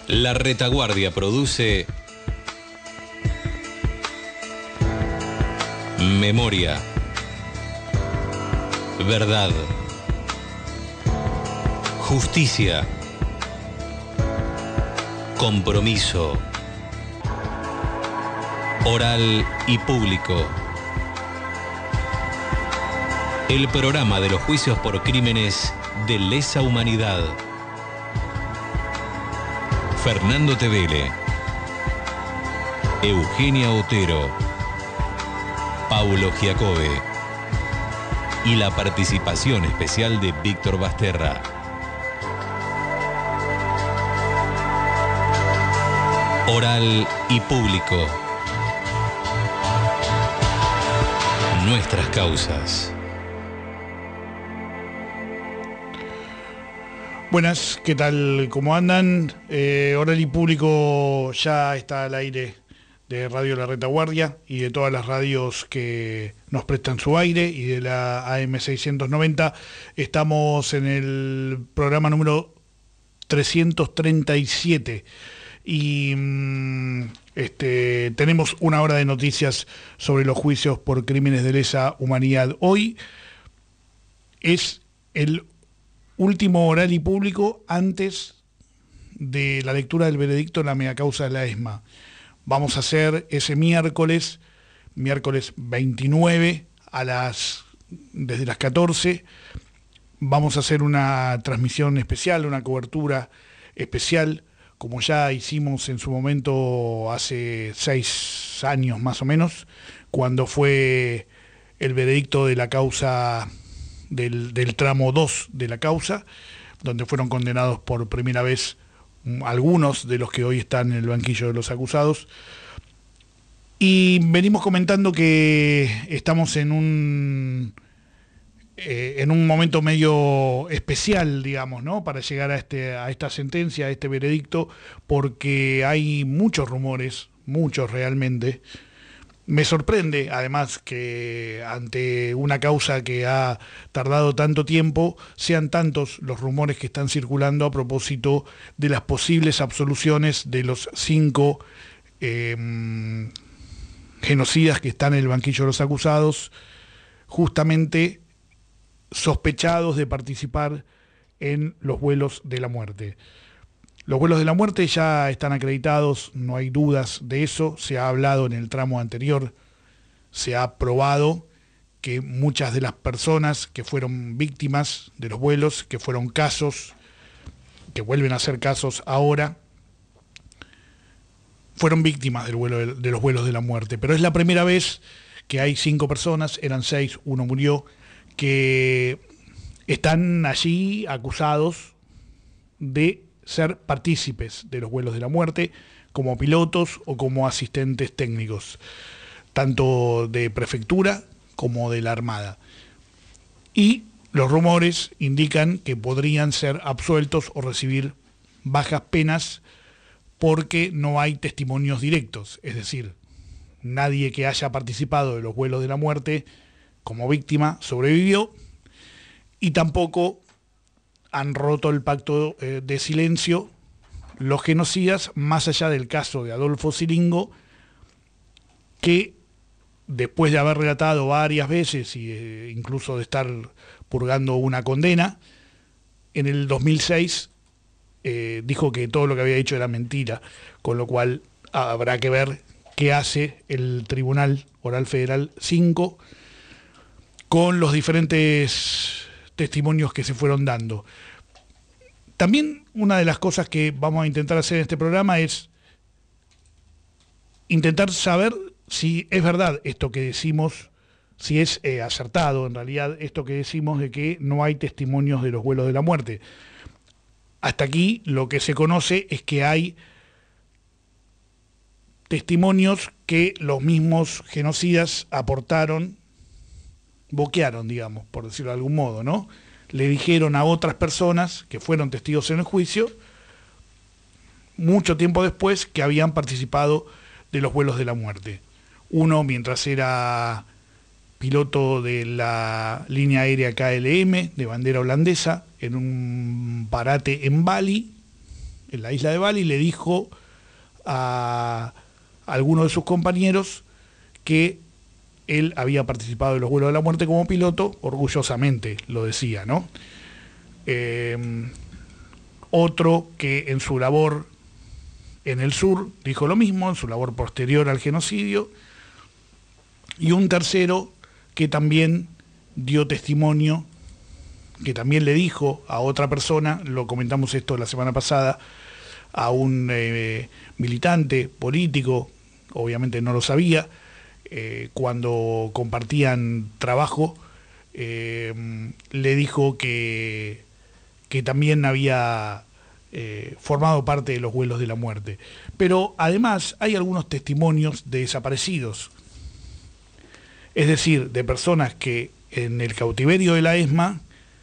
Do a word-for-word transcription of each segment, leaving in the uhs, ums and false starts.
La Retaguardia produce Memoria, Verdad, Justicia, Compromiso, Oral y Público. El programa de los juicios por crímenes de lesa humanidad. Fernando Tevele, Eugenia Otero, Paulo Giacobbe y la participación especial de Víctor Basterra. Oral y Público. Nuestras causas. Buenas, ¿qué tal? ¿Cómo andan? Eh, Oral y Público ya está al aire de Radio La Retaguardia y de todas las radios que nos prestan su aire y de la A M seiscientos noventa. Estamos en el programa número trescientos treinta y siete y este, tenemos una hora de noticias sobre los juicios por crímenes de lesa humanidad. Hoy es el último Oral y Público antes de la lectura del veredicto en la megacausa de la ESMA. Vamos a hacer ese miércoles, miércoles veintinueve, a las, desde las catorce, vamos a hacer una transmisión especial, una cobertura especial, como ya hicimos en su momento hace seis años más o menos, cuando fue el veredicto de la causa Del, del tramo dos de la causa, donde fueron condenados por primera vez algunos de los que hoy están en el banquillo de los acusados. Y venimos comentando que estamos en un eh, en un momento medio especial, digamos, ¿no?, para llegar a este a esta sentencia, a este veredicto, porque hay muchos rumores, muchos realmente. Me sorprende, además, que ante una causa que ha tardado tanto tiempo, sean tantos los rumores que están circulando a propósito de las posibles absoluciones de los cinco eh, genocidas que están en el banquillo de los acusados, justamente sospechados de participar en los vuelos de la muerte. Los vuelos de la muerte ya están acreditados, no hay dudas de eso, se ha hablado en el tramo anterior, se ha probado que muchas de las personas que fueron víctimas de los vuelos, que fueron casos, que vuelven a ser casos ahora, fueron víctimas del vuelo de, de los vuelos de la muerte. Pero es la primera vez que hay cinco personas, eran seis, uno murió, que están allí acusados de ser partícipes de los vuelos de la muerte, como pilotos o como asistentes técnicos, tanto de prefectura como de la Armada. Y los rumores indican que podrían ser absueltos o recibir bajas penas porque no hay testimonios directos, es decir, nadie que haya participado de los vuelos de la muerte como víctima sobrevivió, y tampoco han roto el pacto eh, de silencio los genocidas, más allá del caso de Adolfo Siringo, que después de haber relatado varias veces y eh, incluso de estar purgando una condena, en el dos mil seis eh, dijo que todo lo que había dicho era mentira, con lo cual habrá que ver qué hace el Tribunal Oral Federal cinco con los diferentes testimonios que se fueron dando. También una de las cosas que vamos a intentar hacer en este programa es intentar saber si es verdad esto que decimos, si es eh, acertado en realidad esto que decimos de que no hay testimonios de los vuelos de la muerte. Hasta aquí lo que se conoce es que hay testimonios que los mismos genocidas aportaron, boquearon, digamos, por decirlo de algún modo, ¿no? Le dijeron a otras personas que fueron testigos en el juicio, mucho tiempo después, que habían participado de los vuelos de la muerte. Uno mientras era piloto de la línea aérea K L M, de bandera holandesa, en un parate en Bali, en la isla de Bali, le dijo a alguno de sus compañeros que él había participado en los vuelos de la muerte como piloto, orgullosamente lo decía, ¿no? Eh, otro que en su labor en el sur dijo lo mismo, en su labor posterior al genocidio, y un tercero que también dio testimonio, que también le dijo a otra persona, lo comentamos esto la semana pasada, a un eh, militante político, obviamente no lo sabía, eh, cuando compartían trabajo, eh, le dijo que, que también había eh, formado parte de los vuelos de la muerte. Pero además hay algunos testimonios de desaparecidos, es decir, de personas que en el cautiverio de la ESMA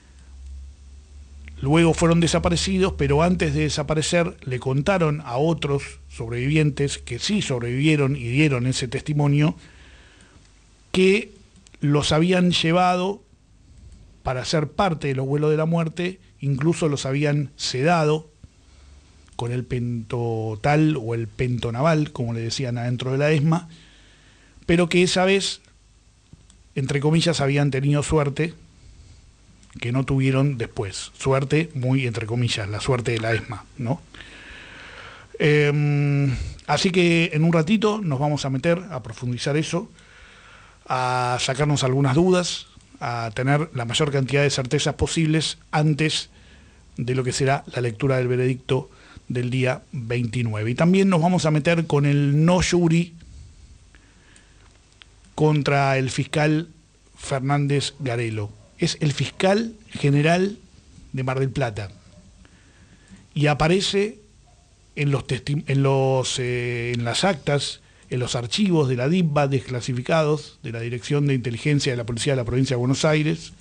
luego fueron desaparecidos, pero antes de desaparecer le contaron a otros sobrevivientes que sí sobrevivieron y dieron ese testimonio, que los habían llevado para ser parte de los vuelos de la muerte, incluso los habían sedado con el pentotal o el pentonaval, como le decían adentro de la ESMA, pero que esa vez, entre comillas, habían tenido suerte que no tuvieron después. Suerte, muy entre comillas, la suerte de la ESMA, ¿no? Eh, así que en un ratito nos vamos a meter a profundizar eso, a sacarnos algunas dudas, a tener la mayor cantidad de certezas posibles antes de lo que será la lectura del veredicto del día veintinueve. Y también nos vamos a meter con el no jury contra el fiscal Fernández Garelo. Es el fiscal general de Mar del Plata y aparece en los testi- en los eh, en las actas, en los archivos de la D I V B A desclasificados de la Dirección de Inteligencia de la Policía de la Provincia de Buenos Aires.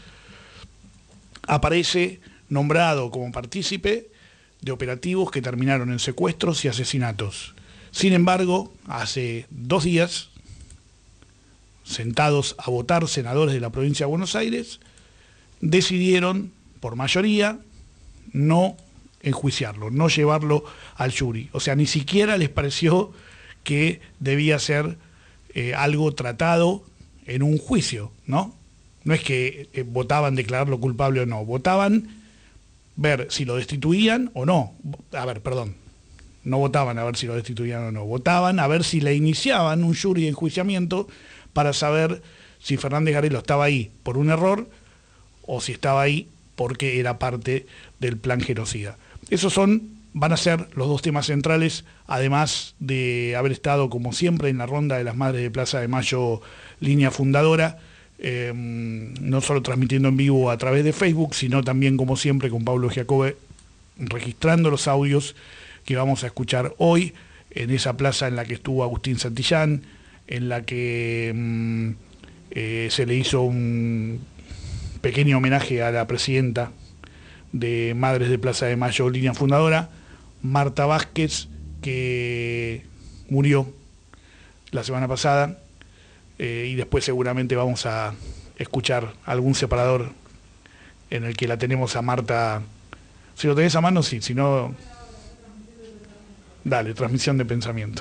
Aparece nombrado como partícipe de operativos que terminaron en secuestros y asesinatos. Sin embargo, hace dos días, sentados a votar senadores de la Provincia de Buenos Aires, decidieron, por mayoría, no enjuiciarlo, no llevarlo al jury. O sea, ni siquiera les pareció que debía ser eh, algo tratado en un juicio, ¿no? No es que eh, votaban declararlo culpable o no, votaban ver si lo destituían o no. A ver, perdón, no votaban a ver si lo destituían o no, votaban a ver si le iniciaban un jury de enjuiciamiento para saber si Fernández Garelo estaba ahí por un error o si estaba ahí porque era parte del plan genocida. Esos son, van a ser los dos temas centrales, además de haber estado, como siempre, en la ronda de las Madres de Plaza de Mayo, línea fundadora, eh, no solo transmitiendo en vivo a través de Facebook, sino también, como siempre, con Pablo Giacobbe, registrando los audios que vamos a escuchar hoy, en esa plaza en la que estuvo Agustín Santillán, en la que mm, eh, se le hizo un pequeño homenaje a la presidenta de Madres de Plaza de Mayo, línea fundadora, Marta Vázquez, que murió la semana pasada, eh, y después seguramente vamos a escuchar algún separador en el que la tenemos a Marta. Si lo tenés a mano, sí, si no, dale, transmisión de pensamiento.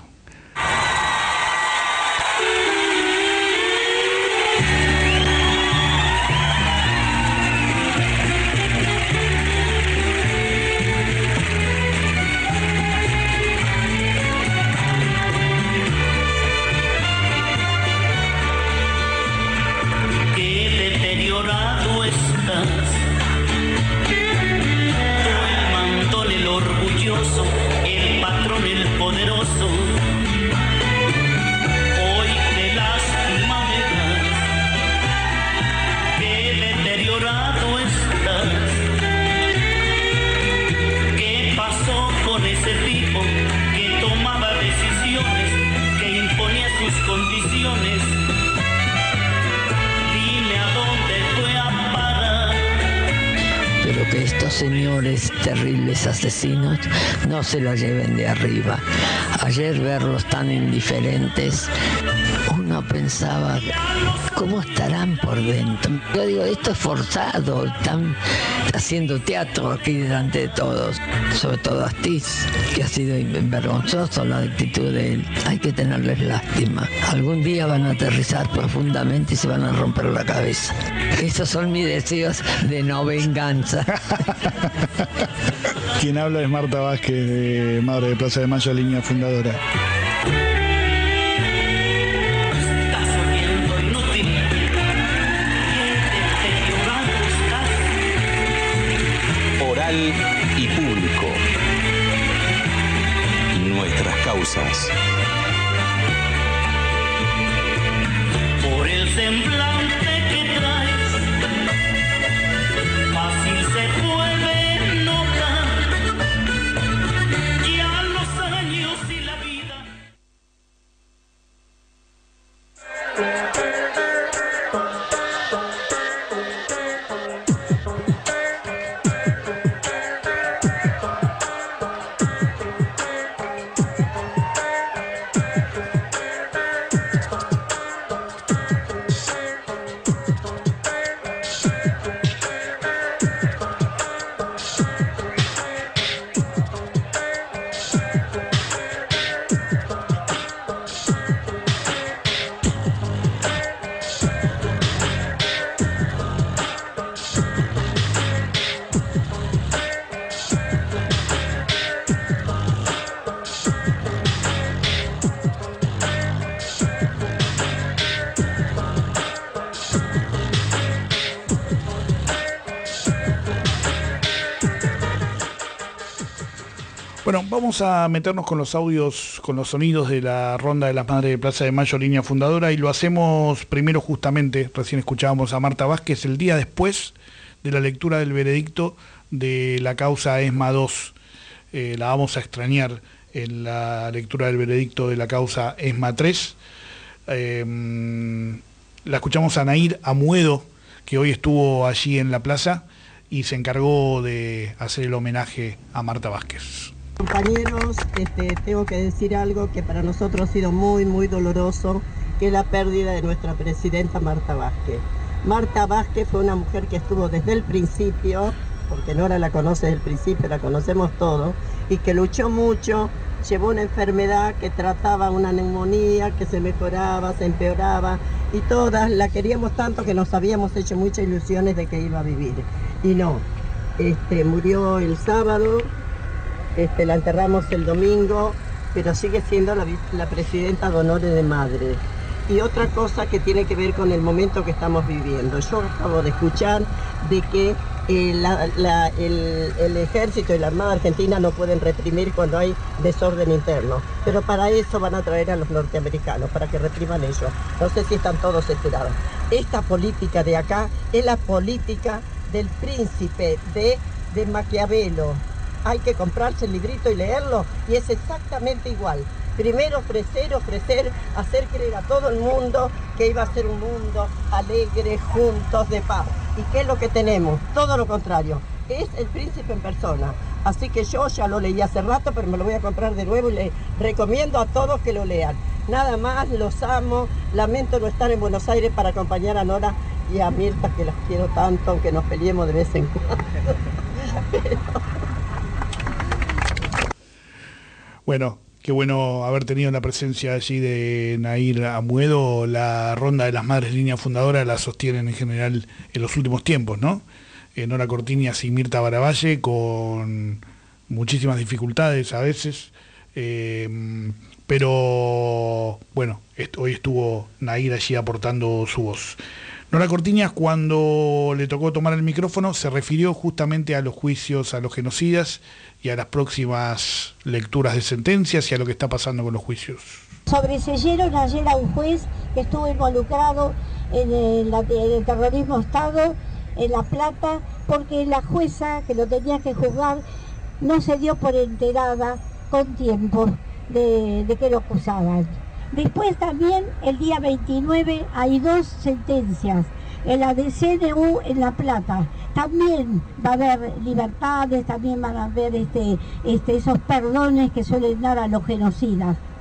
El patrón, el poderoso, hoy de las maneras, qué deteriorado estás. ¿Qué pasó con ese tipo que tomaba decisiones, que imponía sus condiciones? Dime a dónde fue a parar. Pero que estos señores terribles asesinos no se la lleven de arriba. Ayer verlos tan indiferentes, uno pensaba ¿cómo estarán por dentro? Yo digo, esto es forzado, están haciendo teatro aquí delante de todos, sobre todo Astiz, que ha sido vergonzoso la actitud de él. Hay que tenerles lástima. Algún día van a aterrizar profundamente y se van a romper la cabeza. Esos son mis deseos de no venganza. Quien habla es Marta Vázquez, de Madre de Plaza de Mayo, línea fundadora. Oral y público. Nuestras causas. Por el semblante que traes, fácil se puede notar ya los años y la vida. Bueno, vamos a meternos con los audios, con los sonidos de la ronda de las Madres de Plaza de Mayo, línea fundadora, y lo hacemos primero justamente, recién escuchábamos a Marta Vázquez, el día después de la lectura del veredicto de la causa ESMA dos. Eh, la vamos a extrañar en la lectura del veredicto de la causa ESMA tres. Eh, la escuchamos a Nair Amuedo, que hoy estuvo allí en la plaza y se encargó de hacer el homenaje a Marta Vázquez. Compañeros, este, tengo que decir algo que para nosotros ha sido muy, muy doloroso, que es la pérdida de nuestra presidenta Marta Vázquez. Marta Vázquez fue una mujer que estuvo desde el principio, porque Nora la conoce desde el principio, la conocemos todos, y que luchó mucho, llevó una enfermedad que trataba una neumonía, que se mejoraba, se empeoraba, y todas la queríamos tanto que nos habíamos hecho muchas ilusiones de que iba a vivir. Y no, este, murió el sábado. Este, la enterramos el domingo, pero sigue siendo la, la presidenta de honores de madre. Y otra cosa que tiene que ver con el momento que estamos viviendo. Yo acabo de escuchar de que eh, la, la, el, el ejército y la Armada Argentina no pueden reprimir cuando hay desorden interno. Pero para eso van a traer a los norteamericanos, para que repriman ellos. No sé si están todos enterados. Esta política de acá es la política del príncipe de, de Maquiavelo. Hay que comprarse el librito y leerlo, y es exactamente igual. Primero ofrecer, ofrecer, hacer creer a todo el mundo que iba a ser un mundo alegre, juntos, de paz. ¿Y qué es lo que tenemos? Todo lo contrario. Es el príncipe en persona. Así que yo ya lo leí hace rato, pero me lo voy a comprar de nuevo y le recomiendo a todos que lo lean. Nada más, los amo. Lamento no estar en Buenos Aires para acompañar a Nora y a Mirta, que las quiero tanto, aunque nos peleemos de vez en cuando. Pero... Bueno, qué bueno haber tenido la presencia allí de Nair Amuedo. La ronda de las Madres Línea Fundadora la sostienen en general en los últimos tiempos, ¿no? Eh, Nora Cortiñas y Mirta Baravalle, con muchísimas dificultades a veces, eh, pero bueno, est- hoy estuvo Nair allí aportando su voz. Nora Cortiñas, cuando le tocó tomar el micrófono, se refirió justamente a los juicios a los genocidas y a las próximas lecturas de sentencias y a lo que está pasando con los juicios. Sobreseyeron ayer a un juez que estuvo involucrado en el, en el terrorismo Estado en La Plata, porque la jueza que lo tenía que juzgar no se dio por enterada con tiempo de, de que lo acusaban. Después también el día veintinueve hay dos sentencias, en la de C N U en La Plata. También va a haber libertades, también van a haber este, este, esos perdones que suelen dar a los genocidas.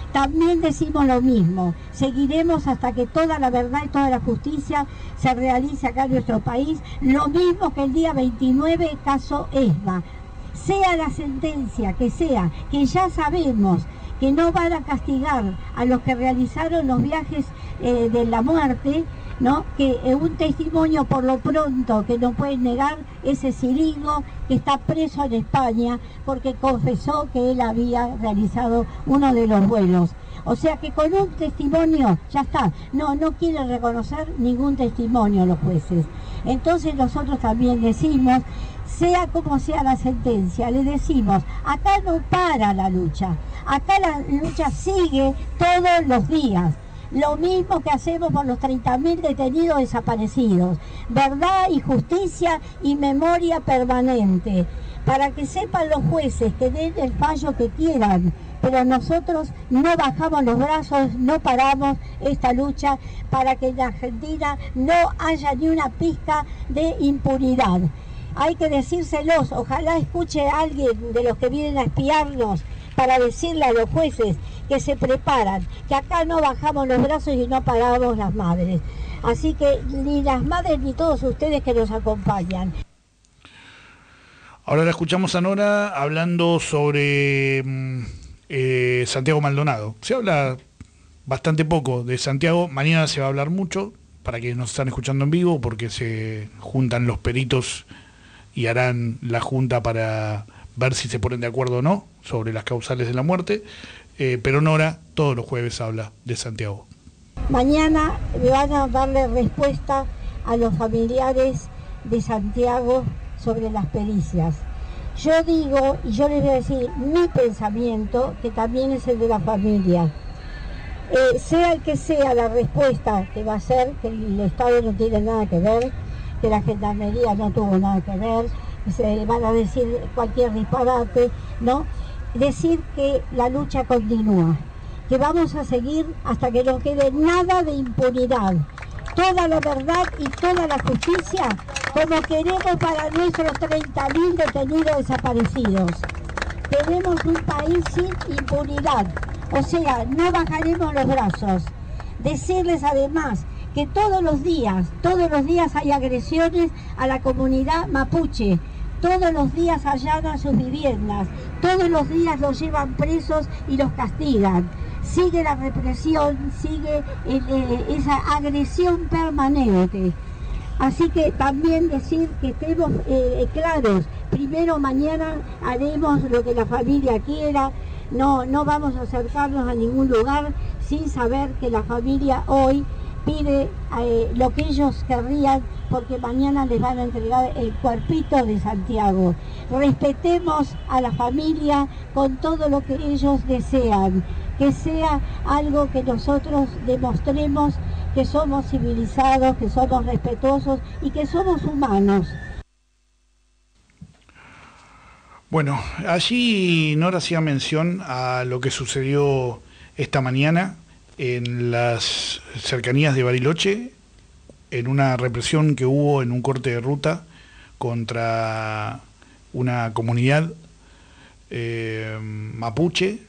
también decimos lo mismo. Seguiremos hasta que toda la verdad y toda la justicia se realice acá en nuestro país, lo mismo que el día veintinueve, caso ESMA. Sea la sentencia que sea, que ya sabemos que no van a castigar a los que realizaron los viajes eh, de la muerte, ¿no? Que eh, un testimonio por lo pronto que no pueden negar ese Ciringo que está preso en España porque confesó que él había realizado uno de los vuelos. O sea que con un testimonio ya está. No, no quieren reconocer ningún testimonio los jueces. Entonces nosotros también decimos, sea como sea la sentencia, le decimos, acá no para la lucha, acá la lucha sigue todos los días. Lo mismo que hacemos por los treinta mil detenidos desaparecidos. Verdad y justicia y memoria permanente. Para que sepan los jueces que den el fallo que quieran, pero nosotros no bajamos los brazos, no paramos esta lucha para que en Argentina no haya ni una pizca de impunidad. Hay que decírselos, ojalá escuche a alguien de los que vienen a espiarnos para decirle a los jueces que se preparan, que acá no bajamos los brazos y no paramos las madres. Así que ni las madres ni todos ustedes que nos acompañan. Ahora la escuchamos a Nora hablando sobre eh, Santiago Maldonado. Se habla bastante poco de Santiago, mañana se va a hablar mucho, para quienes nos están escuchando en vivo, porque se juntan los peritos y harán la junta para ver si se ponen de acuerdo o no sobre las causales de la muerte, eh, pero Nora todos los jueves habla de Santiago. Mañana me van a darle respuesta a los familiares de Santiago sobre las pericias. Yo digo, y yo les voy a decir mi pensamiento, que también es el de la familia. Eh, sea el que sea la respuesta que va a ser, que el Estado no tiene nada que ver, que la Gendarmería no tuvo nada que ver, se van a decir cualquier disparate, ¿no? Decir que la lucha continúa, que vamos a seguir hasta que no quede nada de impunidad, toda la verdad y toda la justicia, como queremos para nuestros treinta mil detenidos desaparecidos. Queremos un país sin impunidad, o sea, no bajaremos los brazos. Decirles además que todos los días, todos los días hay agresiones a la comunidad mapuche, todos los días allanan sus viviendas, todos los días los llevan presos y los castigan. Sigue la represión, sigue eh, eh, esa agresión permanente. Así que también decir que estemos eh, claros, primero mañana haremos lo que la familia quiera, no, no vamos a acercarnos a ningún lugar sin saber que la familia hoy pide eh, lo que ellos querrían, porque mañana les van a entregar el cuerpito de Santiago. Respetemos a la familia con todo lo que ellos desean, que sea algo que nosotros demostremos que somos civilizados, que somos respetuosos y que somos humanos. Bueno, allí Nora hacía mención a lo que sucedió esta mañana en las cercanías de Bariloche, en una represión que hubo en un corte de ruta contra una comunidad eh, mapuche.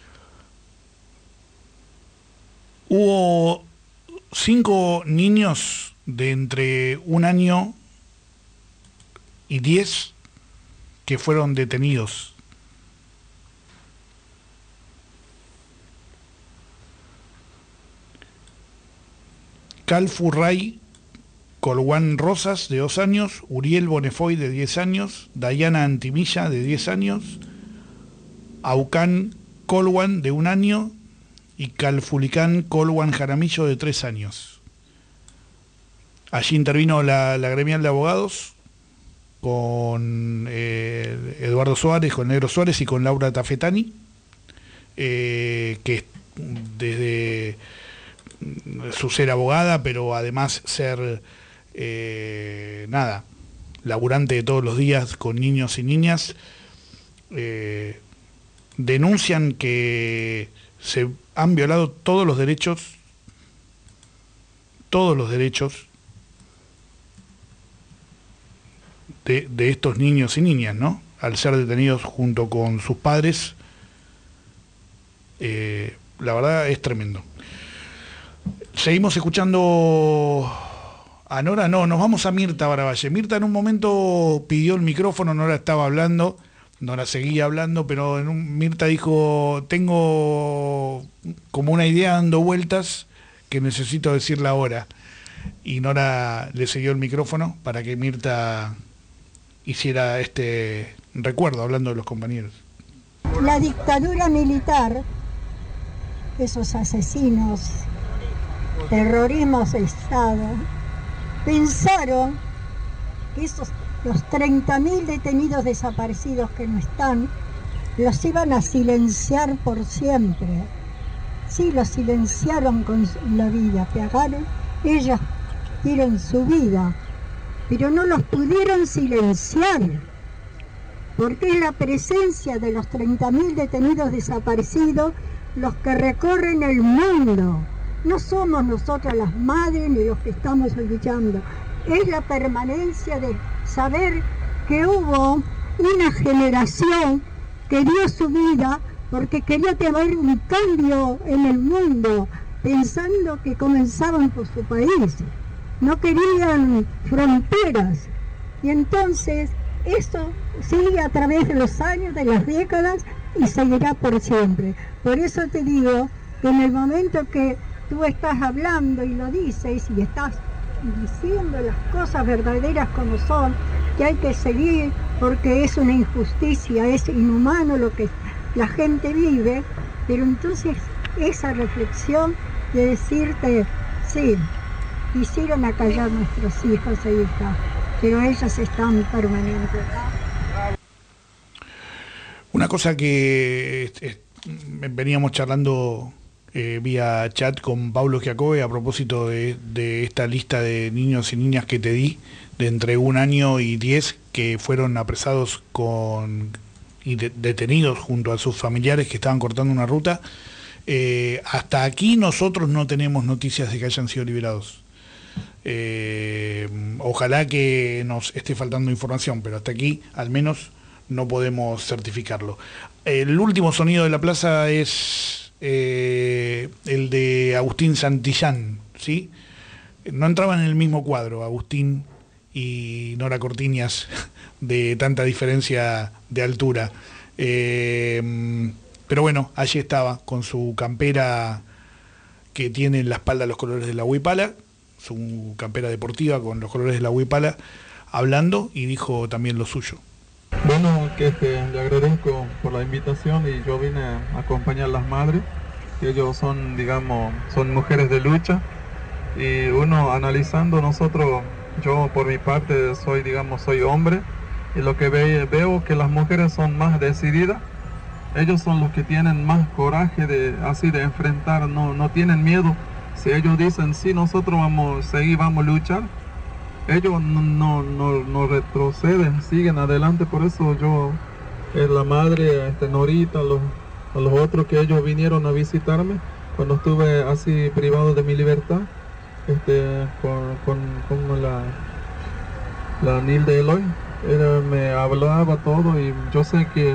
Hubo cinco niños de entre un año y diez que fueron detenidos. Cal Furray Colguán Rosas, de dos años, Uriel Bonefoy, de diez años, Dayana Antimilla, de diez años, Aucán Colguán, de un año, y Calfulicán Colguán Jaramillo, de tres años. Allí intervino la, la gremial de abogados con eh, Eduardo Suárez, con Negro Suárez y con Laura Tafetani, eh, que desde su ser abogada, pero además ser eh, nada, laburante de todos los días con niños y niñas, eh, denuncian que se han violado todos los derechos, todos los derechos de, de estos niños y niñas, ¿no? Al ser detenidos junto con sus padres, eh, la verdad es tremendo. Seguimos escuchando a Nora, no, nos vamos a Mirta Baravalle. Mirta en un momento pidió el micrófono, Nora estaba hablando, Nora seguía hablando, pero en un, Mirta dijo, tengo como una idea dando vueltas que necesito decirla ahora. Y Nora le siguió el micrófono para que Mirta hiciera este recuerdo, hablando de los compañeros. La dictadura militar, esos asesinos, terrorismos de Estado, pensaron que esos, los treinta mil detenidos desaparecidos que no están, los iban a silenciar por siempre. Sí, los silenciaron con la vida, pegaron, ellos dieron su vida, pero no los pudieron silenciar, porque es la presencia de los treinta mil detenidos desaparecidos los que recorren el mundo. No somos nosotras las madres ni los que estamos luchando, es la permanencia de saber que hubo una generación que dio su vida porque quería tener un cambio en el mundo, pensando que comenzaban por su país, no querían fronteras, y entonces eso sigue a través de los años, de las décadas, y seguirá por siempre. Por eso te digo que en el momento que tú estás hablando y lo dices y estás diciendo las cosas verdaderas como son, que hay que seguir porque es una injusticia, es inhumano lo que la gente vive, pero entonces esa reflexión de decirte, sí, quisieron acallar nuestros hijos e hijas, pero ellos están permanentes. Una cosa que eh, veníamos charlando eh, vía chat con Pablo Giacobbe a propósito de, de esta lista de niños y niñas que te di, de entre un año y diez, que fueron apresados con y de, detenidos junto a sus familiares que estaban cortando una ruta. Eh, hasta aquí nosotros no tenemos noticias de que hayan sido liberados. Eh, ojalá que nos esté faltando información, pero hasta aquí al menos no podemos certificarlo. El último sonido de la plaza es eh, el de Agustín Santillán, ¿sí? No entraban en el mismo cuadro Agustín y Nora Cortiñas, de tanta diferencia de altura. Eh, pero bueno, allí estaba con su campera que tiene en la espalda los colores de la Huipala, su campera deportiva con los colores de la Huipala, hablando, y dijo también lo suyo. Bueno, que este, le agradezco por la invitación, y yo vine a acompañar a las madres, que ellos son, digamos, son mujeres de lucha, y uno analizando, nosotros, yo por mi parte soy, digamos, soy hombre, y lo que ve, veo que las mujeres son más decididas, ellos son los que tienen más coraje de así de enfrentar, no, no tienen miedo. Si ellos dicen, sí, nosotros vamos a seguir, vamos a luchar, ellos no, no, no, no retroceden, siguen adelante. Por eso yo, es la madre, este, Norita, los, a los otros que ellos vinieron a visitarme, cuando estuve así privado de mi libertad, este, con, con, con la, la Nilde Eloy, era, me hablaba todo, y yo sé que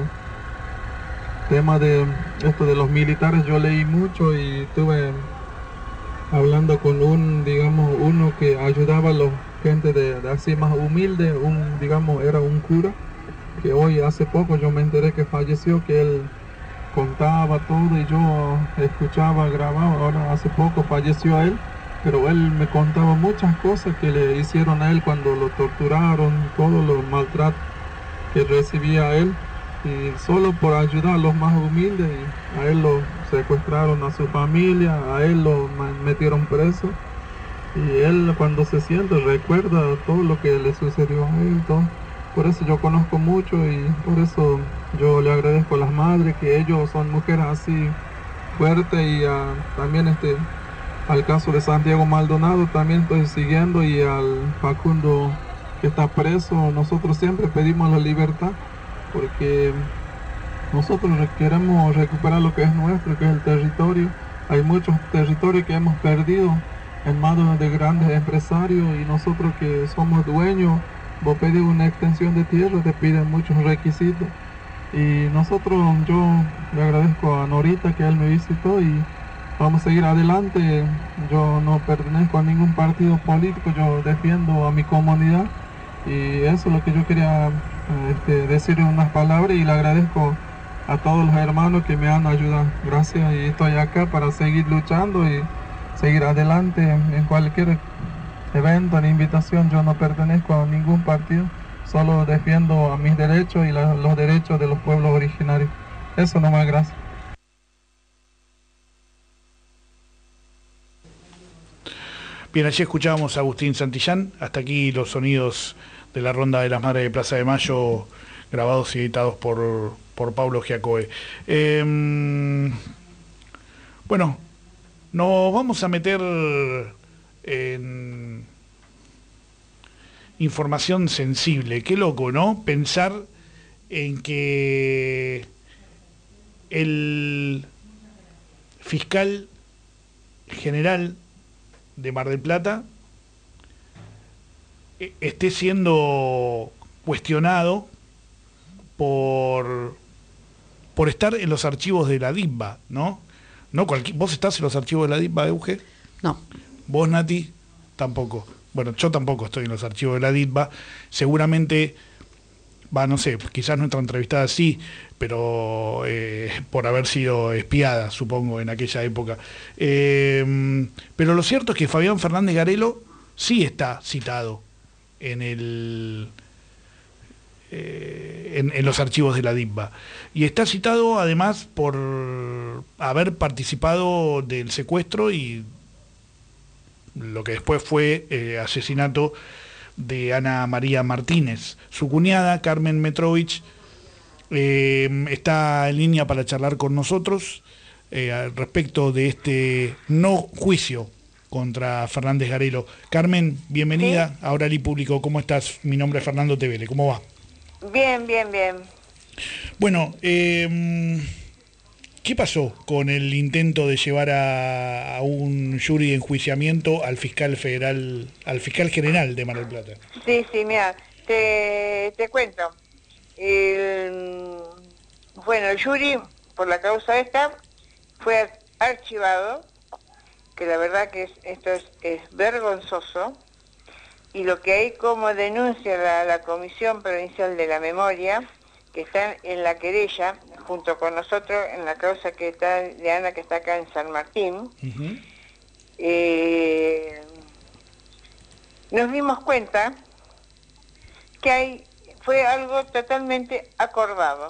tema de esto de los militares, yo leí mucho y estuve hablando con un, digamos, uno que ayudaba a la gente de, de así más humilde, un, digamos, era un cura, que hoy hace poco yo me enteré que falleció, que él contaba todo y yo escuchaba, grababa, ahora hace poco falleció él, pero él me contaba muchas cosas que le hicieron a él cuando lo torturaron, todos los maltratos que recibía él, y solo por ayudar a los más humildes, y a él lo secuestraron, a su familia, a él lo metieron preso, y él cuando se siente recuerda todo lo que le sucedió a él, todo. Por eso yo conozco mucho, y por eso yo le agradezco a las madres, que ellos son mujeres así fuertes, y a, también este al caso de Santiago Maldonado también estoy siguiendo, y al Facundo que está preso, nosotros siempre pedimos la libertad, porque nosotros queremos recuperar lo que es nuestro, que es el territorio. Hay muchos territorios que hemos perdido en manos de grandes empresarios, y nosotros que somos dueños, vos pedís una extensión de tierra, te piden muchos requisitos, Y nosotros, yo le agradezco a Norita que él me visitó y vamos a seguir adelante. Yo no pertenezco a ningún partido político, yo defiendo a mi comunidad y eso es lo que yo quería este, decir en unas palabras, y le agradezco a todos los hermanos que me han ayudado. Gracias, y estoy acá para seguir luchando y seguir adelante en cualquier evento, en invitación. Yo no pertenezco a ningún partido, solo defiendo a mis derechos y la, los derechos de los pueblos originarios. Eso nomás, gracias. Bien, allí escuchábamos a Agustín Santillán. Hasta aquí los sonidos de la Ronda de las Madres de Plaza de Mayo, grabados y editados por, por Pablo Giacoe. Eh, bueno, nos vamos a meter en información sensible. Qué loco, ¿no? Pensar en que el fiscal general de Mar del Plata esté siendo cuestionado por por estar en los archivos de la D I T B A, ¿no? No cualquier, ¿vos estás en los archivos de la D I T B A, Euge? No. ¿Vos, Nati? Tampoco. Bueno, yo tampoco estoy en los archivos de la D I T B A. Seguramente, va, no sé, quizás nuestra entrevistada sí, pero eh, por haber sido espiada, supongo, en aquella época. Eh, pero lo cierto es que Fabián Fernández Garelo sí está citado en el eh, en, en los archivos de la D I T B A. Y está citado además por haber participado del secuestro y lo que después fue eh, asesinato de Ana María Martínez. Su cuñada, Carmen Metrovich, eh, está en línea para charlar con nosotros eh, al respecto de este no juicio contra Fernández Garelo. Carmen, bienvenida ¿Sí? a Oral y Público. ¿Cómo estás? Mi nombre es Fernando Tevele. ¿Cómo va? Bien, bien, bien. Bueno, eh, ¿qué pasó con el intento de llevar a, a un jury de enjuiciamiento al fiscal federal, al fiscal general de Mar del Plata? Sí, sí, mira, te, te cuento. El, bueno, el jury, por la causa esta, fue archivado, que la verdad que es, esto es, es vergonzoso, y lo que hay como denuncia la, la Comisión Provincial de la Memoria, que están en la querella, junto con nosotros, en la causa que está de Ana, que está acá en San Martín, uh-huh. eh, nos dimos cuenta que hay, fue algo totalmente acordado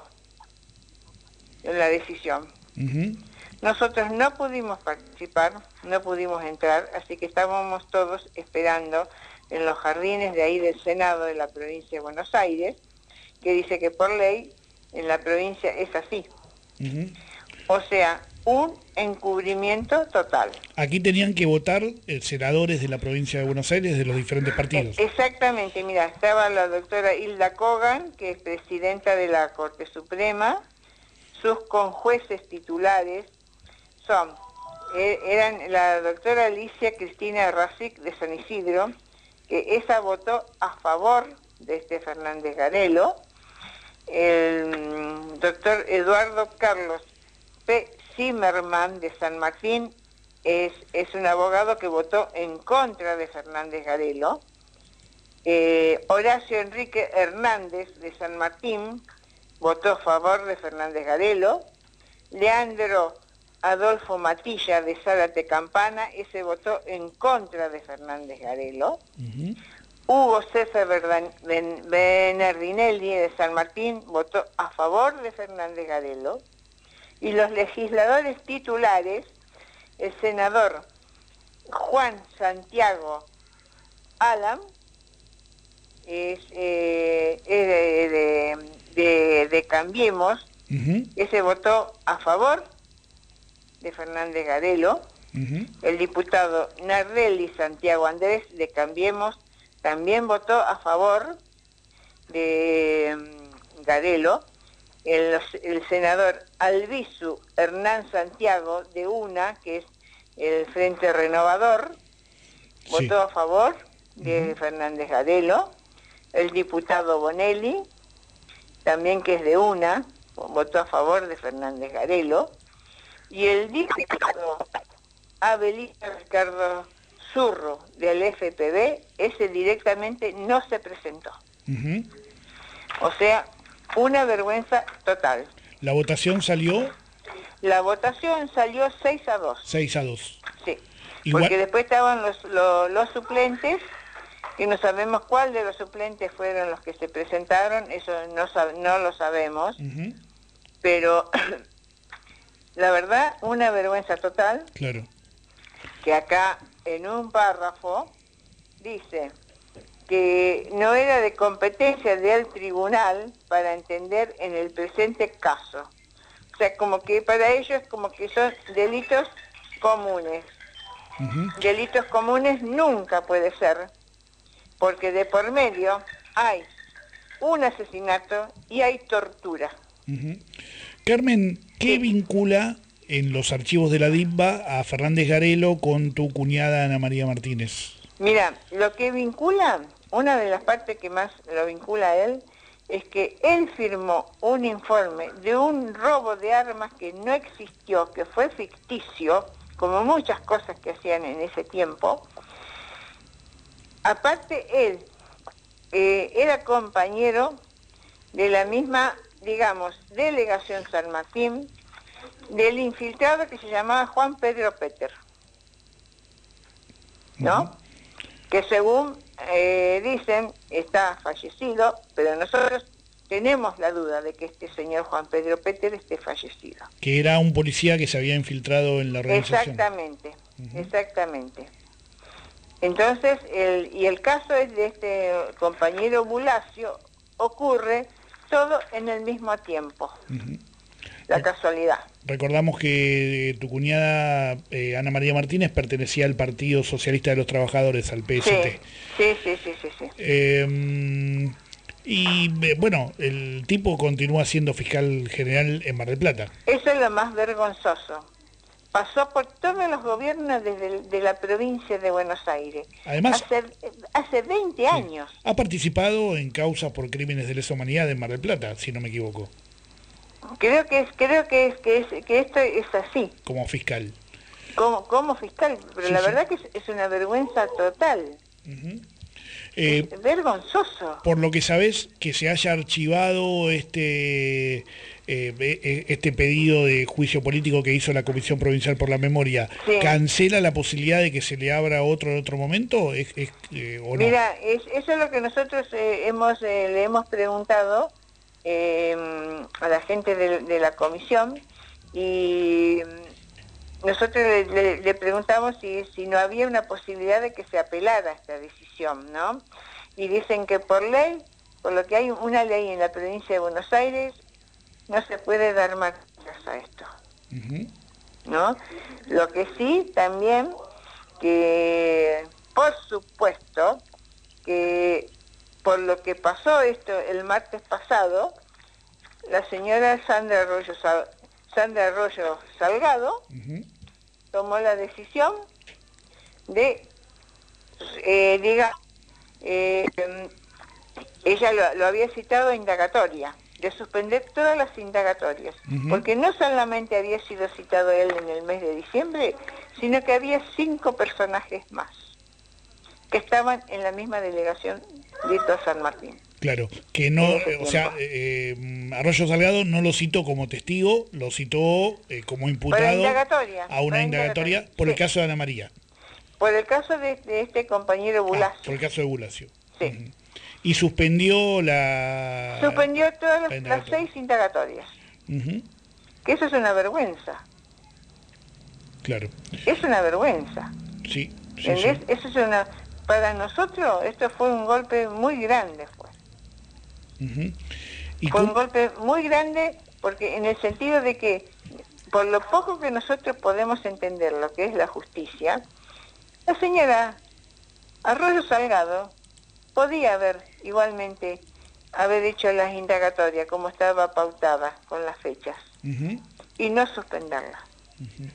en la decisión. Uh-huh. Nosotros no pudimos participar, no pudimos entrar, así que estábamos todos esperando en los jardines de ahí del Senado de la provincia de Buenos Aires, que dice que por ley en la provincia es así. Uh-huh. O sea, un encubrimiento total. Aquí tenían que votar eh, senadores de la provincia de Buenos Aires de los diferentes partidos. Eh, exactamente, mira, estaba la doctora Hilda Kogan, que es presidenta de la Corte Suprema. Sus conjueces titulares son, eh, eran la doctora Alicia Cristina Racic de San Isidro, que esa votó a favor de este Fernández Garelo. El doctor Eduardo Carlos P. Zimmerman de San Martín es, es un abogado que votó en contra de Fernández Garelo. Eh, Horacio Enrique Hernández de San Martín votó a favor de Fernández Garelo. Leandro Adolfo Matilla de Zárate Campana, ese votó en contra de Fernández Garelo. Uh-huh. Hugo César Bernardinelli de San Martín votó a favor de Fernández Garelo. Y los legisladores titulares, el senador Juan Santiago Alam, es, eh, es de, de, de, de Cambiemos, uh-huh. ese votó a favor de Fernández Garelo. Uh-huh. El diputado Nardelli Santiago Andrés de Cambiemos también votó a favor de um, Garelo. El, el senador Albizu Hernán Santiago de UNA, que es el Frente Renovador, sí. votó a favor de uh-huh. Fernández Garelo. El diputado Bonelli, también que es de UNA, votó a favor de Fernández Garelo, y el diputado Abelino Ricardo Zurro del F P B, ese directamente no se presentó. Uh-huh. O sea, una vergüenza total. ¿La votación salió? La votación salió seis a dos. seis a dos. Sí. Igual... Porque después estaban los, los, los suplentes, que no sabemos cuál de los suplentes fueron los que se presentaron, eso no, sab- no lo sabemos, uh-huh. pero la verdad, una vergüenza total. Claro. Que acá en un párrafo dice que no era de competencia del tribunal para entender en el presente caso. O sea, como que para ellos como que son delitos comunes. Uh-huh. Delitos comunes nunca puede ser, porque de por medio hay un asesinato y hay tortura. Uh-huh. Carmen, ¿qué sí. vincula en los archivos de la D I M B A a Fernández Garelo con tu cuñada Ana María Martínez? Mira, lo que vincula, una de las partes que más lo vincula a él, es que él firmó un informe de un robo de armas que no existió, que fue ficticio, como muchas cosas que hacían en ese tiempo. Aparte, él eh, era compañero de la misma, digamos, delegación San Martín, del infiltrado que se llamaba Juan Pedro Peter, ¿no? Uh-huh. Que según eh, dicen está fallecido, pero nosotros tenemos la duda de que este señor Juan Pedro Peter esté fallecido. Que era un policía que se había infiltrado en la organización. Exactamente, uh-huh. exactamente. Entonces, el, y el caso es de este compañero Bulacio, ocurre todo en el mismo tiempo. Uh-huh. La casualidad. Recordamos que tu cuñada eh, Ana María Martínez pertenecía al Partido Socialista de los Trabajadores, al P S T. Sí, sí, sí, sí, sí. Eh, y eh, bueno, el tipo continúa siendo fiscal general en Mar del Plata. Eso es lo más vergonzoso. Pasó por todos los gobiernos desde de la provincia de Buenos Aires. Además, hace, hace veinte sí, años. Ha participado en causas por crímenes de lesa humanidad en Mar del Plata, si no me equivoco. Creo que es, creo que es, que es, que esto es así. Como fiscal. Como, como fiscal, pero sí, la sí. verdad que es, es una vergüenza total. Uh-huh. Eh, es vergonzoso. Por lo que sabés, que se haya archivado este eh, este pedido de juicio político que hizo la Comisión Provincial por la Memoria, sí. ¿cancela la posibilidad de que se le abra otro en otro momento? ¿Es, es, eh, o no? Mira, es, eso es lo que nosotros eh, hemos eh, le hemos preguntado Eh, a la gente de, de la comisión, y nosotros le, le, le preguntamos si, si no había una posibilidad de que se apelara esta decisión, ¿no? Y dicen que por ley, por lo que hay una ley en la provincia de Buenos Aires, no se puede dar marchas a esto, uh-huh. ¿no? Lo que sí también, que por supuesto que por lo que pasó esto el martes pasado, la señora Sandra Arroyo, Sal, Sandra Arroyo Salgado uh-huh. tomó la decisión de, eh, diga, eh, ella lo, lo había citado a indagatoria, de suspender todas las indagatorias, uh-huh. porque no solamente había sido citado él en el mes de diciembre, sino que había cinco personajes más que estaban en la misma delegación Dito San Martín. Claro, que no, eh, o sea, eh, Arroyo Salgado no lo citó como testigo, lo citó eh, como imputado indagatoria, a una indagatoria, indagatoria por sí. el caso de Ana María. Por el caso de, de este compañero Bulacio. Ah, por el caso de Bulacio. Sí. Uh-huh. Y suspendió la... Suspendió todas la las seis indagatorias. Uh-huh. Que eso es una vergüenza. Claro. Es una vergüenza. Sí, sí, sí. Eso es una... Para nosotros esto fue un golpe muy grande, fue. Uh-huh. ¿Y fue cómo? Un golpe muy grande porque en el sentido de que por lo poco que nosotros podemos entender lo que es la justicia, la señora Arroyo Salgado podía haber igualmente haber hecho las indagatorias como estaba pautada con las fechas uh-huh. y no suspenderlas. Uh-huh.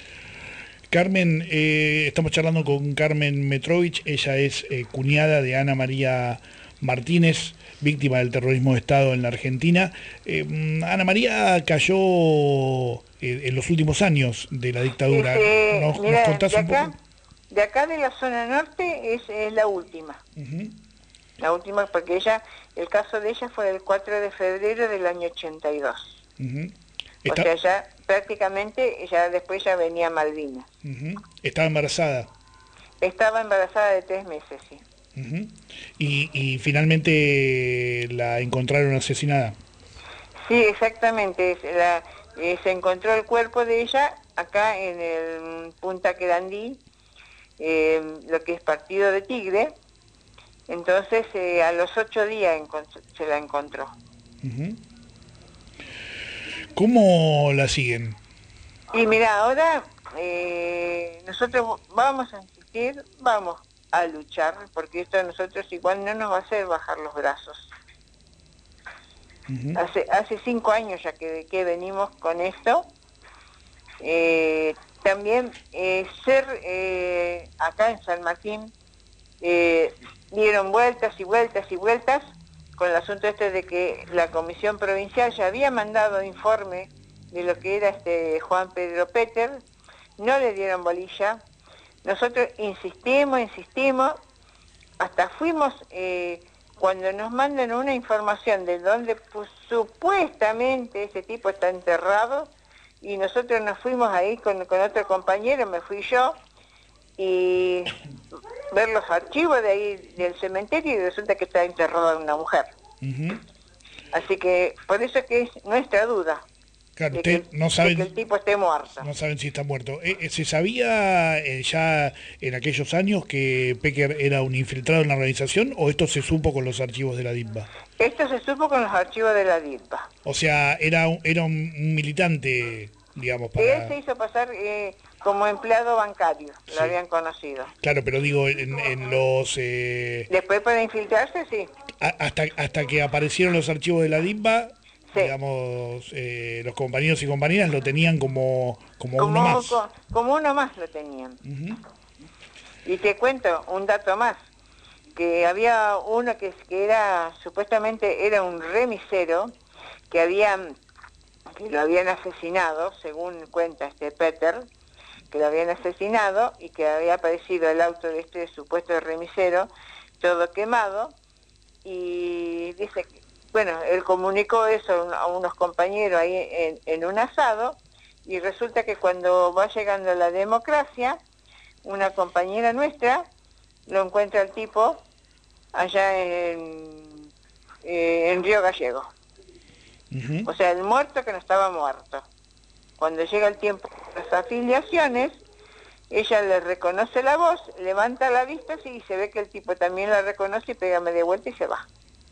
Carmen, eh, estamos charlando con Carmen Metrovich, ella es eh, cuñada de Ana María Martínez, víctima del terrorismo de Estado en la Argentina. Eh, Ana María cayó eh, en los últimos años de la dictadura. Este, ¿Nos, mira, ¿nos contás de un acá, poco? De acá de la zona norte es, es la última. Uh-huh. La última, porque ella, el caso de ella fue el cuatro de febrero del año ochenta y dos. Uh-huh. O Está... sea, ya prácticamente, ya después ya venía Malvinas. Uh-huh. Estaba embarazada. Estaba embarazada de tres meses, sí. Uh-huh. y, y finalmente la encontraron asesinada. Sí, exactamente. La, eh, se encontró el cuerpo de ella acá en el Punta Querandí, eh, lo que es Partido de Tigre. Entonces, eh, a los ocho días se la encontró. Uh-huh. ¿Cómo la siguen? Y mira, ahora eh, nosotros vamos a insistir, vamos a luchar, porque esto a nosotros igual no nos va a hacer bajar los brazos. Uh-huh. Hace hace cinco años ya que, que venimos con esto. Eh, también eh, ser eh, acá en San Martín, eh, dieron vueltas y vueltas y vueltas con el asunto este de que la Comisión Provincial ya había mandado informe de lo que era este Juan Pedro Peter, no le dieron bolilla. Nosotros insistimos, insistimos, hasta fuimos, eh, cuando nos mandan una información de dónde pues, supuestamente ese tipo está enterrado, y nosotros nos fuimos ahí con, con otro compañero, me fui yo, y ver los archivos de ahí del cementerio, y resulta que está enterrada una mujer. Uh-huh. Así que por eso que es nuestra duda. Claro, de usted que, no saben, de que el tipo esté muerto. No saben si está muerto. Eh, ¿Se sabía eh, ya en aquellos años que Pecker era un infiltrado en la organización, o esto se supo con los archivos de la D I T B A? Esto se supo con los archivos de la D I T B A. O sea, era un, era un militante, digamos, para... Él se hizo pasar eh, como empleado bancario, sí. Lo habían conocido. Claro, pero digo, en, en los... Eh... Después para infiltrarse, sí. A, hasta, hasta que aparecieron los archivos de la D I T B A... Sí. Digamos, eh, los compañeros y compañeras lo tenían como, como, como uno más. Como, como uno más lo tenían. Uh-huh. Y te cuento un dato más, que había uno que, que era, supuestamente era un remisero, que habían, que lo habían asesinado, según cuenta este Peter, que lo habían asesinado y que había aparecido el auto de este supuesto remisero, todo quemado, y dice que bueno, él comunicó eso a unos compañeros ahí en, en un asado, y resulta que cuando va llegando la democracia, una compañera nuestra lo encuentra el tipo allá en, eh, en Río Gallego. Uh-huh. O sea, el muerto que no estaba muerto. Cuando llega el tiempo de las afiliaciones, ella le reconoce la voz, levanta la vista sí, y se ve que el tipo también la reconoce y pega media vuelta y se va.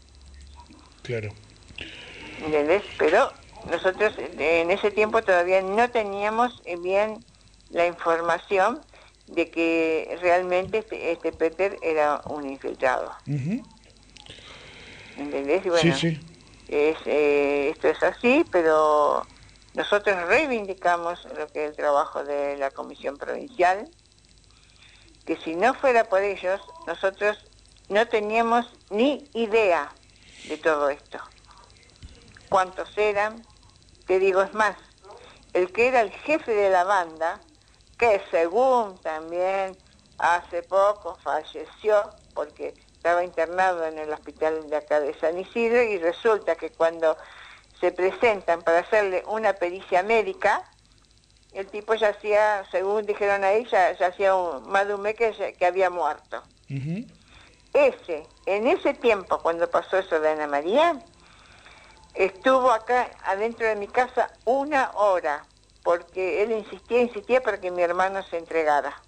Claro. ¿Entendés? Pero nosotros en ese tiempo todavía no teníamos bien la información de que realmente este, este Peter era un infiltrado. Uh-huh. ¿Entendés? Y bueno, sí, sí. Es, eh, esto es así, pero nosotros reivindicamos lo que es el trabajo de la Comisión Provincial, que si no fuera por ellos, nosotros no teníamos ni idea de todo esto. ¿Cuántos eran? Te digo, es más, el que era el jefe de la banda, que según también hace poco falleció, porque estaba internado en el hospital de acá de San Isidro, y resulta que cuando se presentan para hacerle una pericia médica, el tipo ya hacía, según dijeron ahí, ya, ya hacía un, más de un mes que, que había muerto. Uh-huh. Ese, en ese tiempo, cuando pasó eso de Ana María, estuvo acá adentro de mi casa una hora, porque él insistía, insistía para que mi hermano se entregara.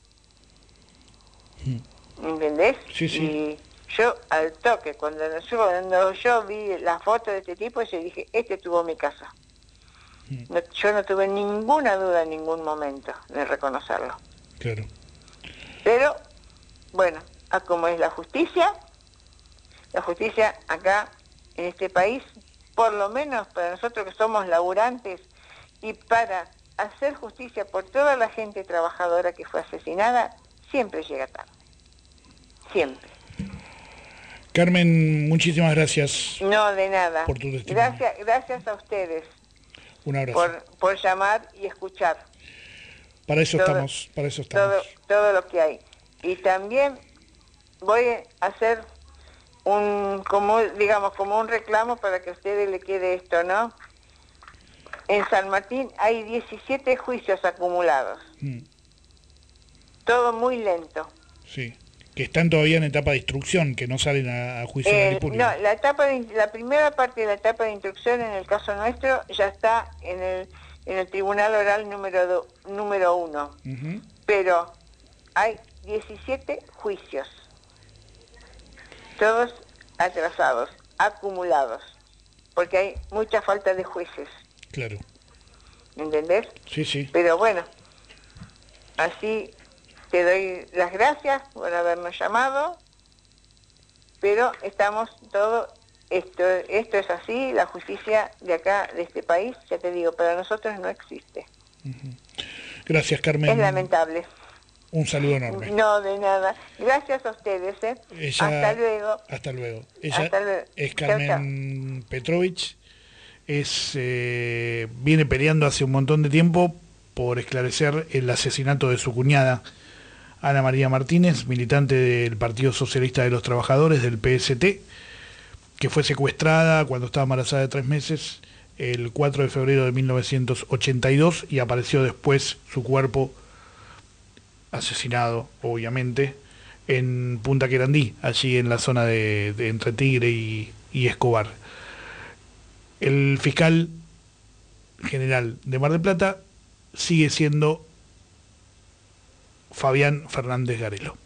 ¿Entendés? Sí, sí. Y yo al toque, cuando yo, cuando yo vi la foto de este tipo, yo dije, este tuvo mi casa. No, yo no tuve ninguna duda en ningún momento de reconocerlo. Claro. Pero, bueno, a como es la justicia, la justicia acá en este país, por lo menos para nosotros que somos laburantes, y para hacer justicia por toda la gente trabajadora que fue asesinada, siempre llega tarde. Siempre. Carmen, muchísimas gracias. No, de nada. Por tu testimonio. Gracias, gracias a ustedes. Un abrazo. Por, por llamar y escuchar. Para eso todo, estamos, para eso estamos. Todo, todo lo que hay. Y también voy a hacer un, como digamos, como un reclamo para que a ustedes le quede esto, ¿no? En San Martín hay diecisiete juicios acumulados. Mm. Todo muy lento. Sí. Que están todavía en etapa de instrucción, que no salen a, a juicio eh, público. No, la etapa de, la primera parte de la etapa de instrucción en el caso nuestro ya está en el en el tribunal oral número do, número uno. Uh-huh. Pero hay diecisiete juicios, todos atrasados, acumulados, porque hay mucha falta de jueces. Claro. ¿Entendés? Sí, sí. Pero bueno, así te doy las gracias por habernos llamado, pero estamos todo, esto, esto es así, la justicia de acá, de este país, ya te digo, para nosotros no existe. Uh-huh. Gracias, Carmen. Es lamentable. Un saludo enorme. No, de nada. Gracias a ustedes, ¿eh? Ella, hasta luego. Hasta luego. Ella hasta luego. Es Carmen chau, chau. Petrovich, es, eh, viene peleando hace un montón de tiempo por esclarecer el asesinato de su cuñada, Ana María Martínez, militante del Partido Socialista de los Trabajadores, del P S T, que fue secuestrada cuando estaba embarazada de tres meses, el cuatro de febrero de mil novecientos ochenta y dos, y apareció después su cuerpo asesinado, obviamente, en Punta Querandí, allí en la zona de, de entre Tigre y, y Escobar. El fiscal general de Mar del Plata sigue siendo Fabián Fernández Garelo.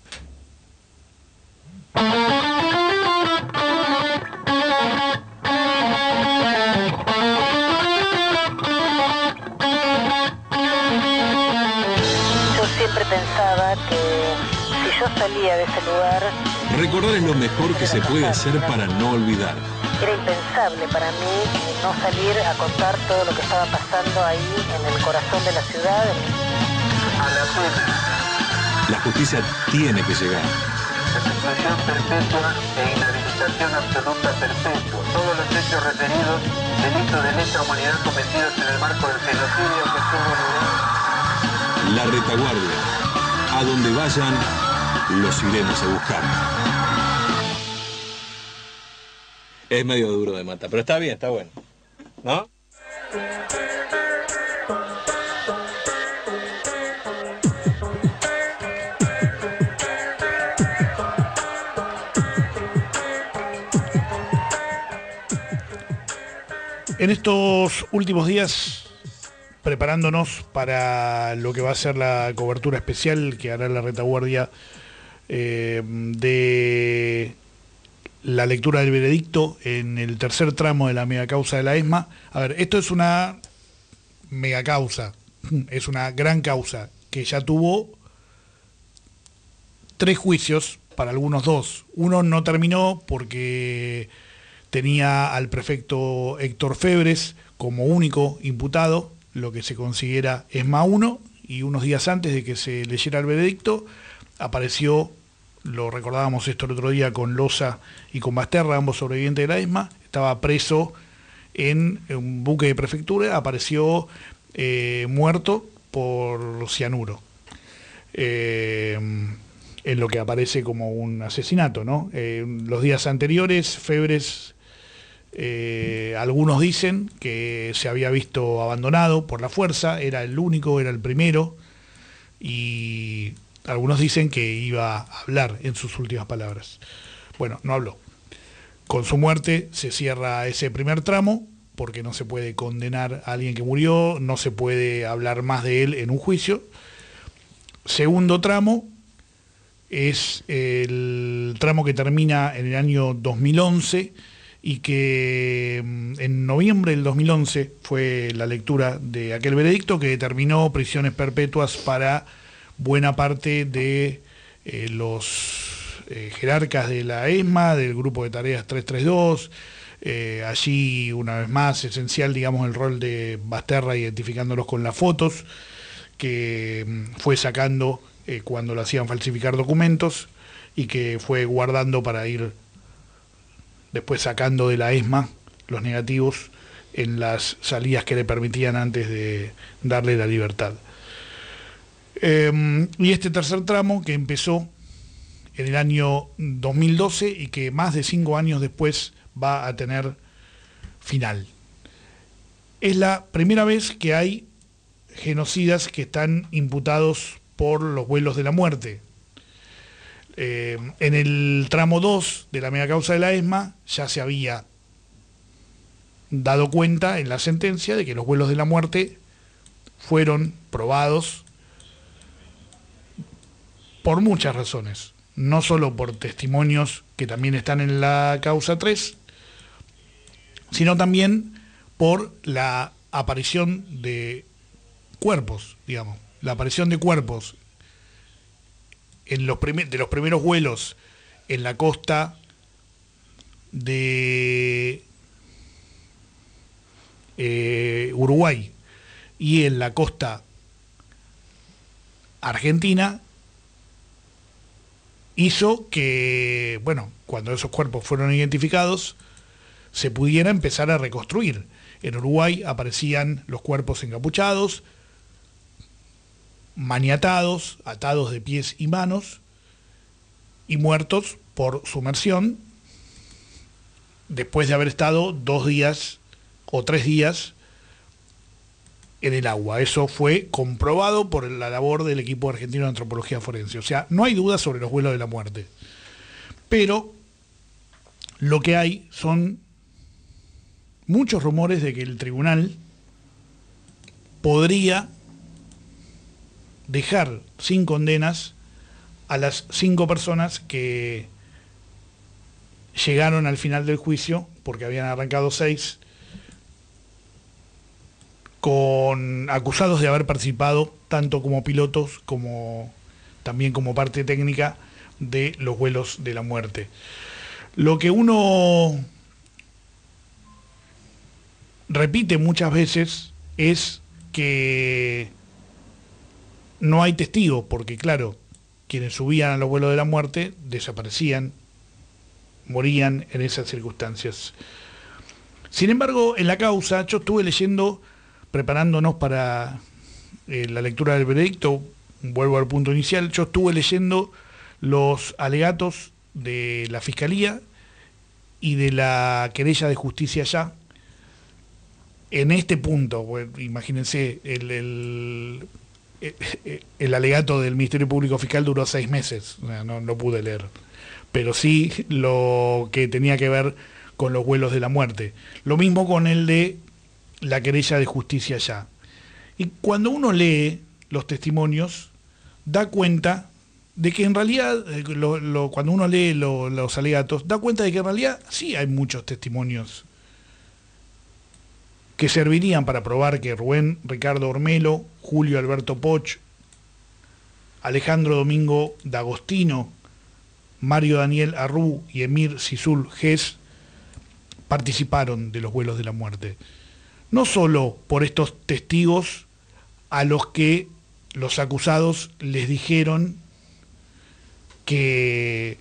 Yo siempre pensaba que si yo salía de ese lugar... Recordar es lo mejor que se puede hacer para no olvidar. Era impensable para mí no salir a contar todo lo que estaba pasando ahí en el corazón de la ciudad. A la pena. La justicia tiene que llegar. Exclusión perpetua e inhabilitación absoluta perpetua. Todos los hechos referidos, delitos de lesa humanidad cometidos en el marco del genocidio que tuvo lugar. La retaguardia. A donde vayan, los iremos a buscar. Es medio duro de matar, pero está bien, está bueno. ¿No? En estos últimos días, preparándonos para lo que va a ser la cobertura especial que hará la retaguardia eh, de la lectura del veredicto en el tercer tramo de la megacausa de la ESMA. A ver, esto es una megacausa, es una gran causa que ya tuvo tres juicios, para algunos dos. Uno no terminó porque tenía al prefecto Héctor Febres como único imputado, lo que se considera ESMA uno, y unos días antes de que se leyera el veredicto apareció, lo recordábamos esto el otro día con Loza y con Basterra, ambos sobrevivientes de la ESMA, estaba preso en un buque de prefectura, apareció eh, muerto por cianuro, eh, en lo que aparece como un asesinato, ¿no? Eh, los días anteriores, Febres, eh, algunos dicen que se había visto abandonado por la fuerza, era el único, era el primero, y algunos dicen que iba a hablar en sus últimas palabras. Bueno, no habló. Con su muerte se cierra ese primer tramo, porque no se puede condenar a alguien que murió, no se puede hablar más de él en un juicio. Segundo tramo es el tramo que termina en el año dos mil once y que en noviembre del dos mil once fue la lectura de aquel veredicto que determinó prisiones perpetuas para buena parte de eh, los eh, jerarcas de la ESMA, del grupo de tareas trescientos treinta y dos. Eh, allí, una vez más, esencial, digamos, el rol de Basterra identificándolos con las fotos que mm, fue sacando eh, cuando lo hacían falsificar documentos y que fue guardando para ir después sacando de la ESMA los negativos en las salidas que le permitían antes de darle la libertad. Eh, y este tercer tramo que empezó en el año dos mil doce y que más de cinco años después va a tener final. Es la primera vez que hay genocidas que están imputados por los vuelos de la muerte. Eh, en el tramo dos de la megacausa de la ESMA ya se había dado cuenta en la sentencia de que los vuelos de la muerte fueron probados por muchas razones, no solo por testimonios que también están en la causa tres, sino también por la aparición de cuerpos, digamos, la aparición de cuerpos en los primer, de los primeros vuelos en la costa de eh, Uruguay y en la costa argentina, hizo que, bueno, cuando esos cuerpos fueron identificados, se pudiera empezar a reconstruir. En Uruguay aparecían los cuerpos encapuchados, maniatados, atados de pies y manos, y muertos por sumersión, después de haber estado dos días o tres días en el agua. Eso fue comprobado por la labor del equipo argentino de antropología forense. O sea, no hay duda sobre los vuelos de la muerte. Pero lo que hay son muchos rumores de que el tribunal podría dejar sin condenas a las cinco personas que llegaron al final del juicio, porque habían arrancado seis, con acusados de haber participado tanto como pilotos como también como parte técnica de los vuelos de la muerte. Lo que uno repite muchas veces es que no hay testigos, porque claro, quienes subían a los vuelos de la muerte desaparecían, morían en esas circunstancias. Sin embargo, en la causa, yo estuve leyendo, preparándonos para eh, la lectura del veredicto, vuelvo al punto inicial, yo estuve leyendo los alegatos de la Fiscalía y de la querella de justicia ya. En este punto, bueno, imagínense, el, el, el, el alegato del Ministerio Público Fiscal duró seis meses, no, no pude leer, pero sí lo que tenía que ver con los vuelos de la muerte. Lo mismo con el de la querella de justicia ya. Y cuando uno lee los testimonios, da cuenta de que en realidad, lo, lo, cuando uno lee lo, los alegatos, da cuenta de que en realidad sí hay muchos testimonios que servirían para probar que Rubén Ricardo Ormelo, Julio Alberto Poch, Alejandro Domingo D'Agostino, Mario Daniel Arrú y Emir Sisul Gess participaron de los vuelos de la muerte. No solo por estos testigos a los que los acusados les dijeron que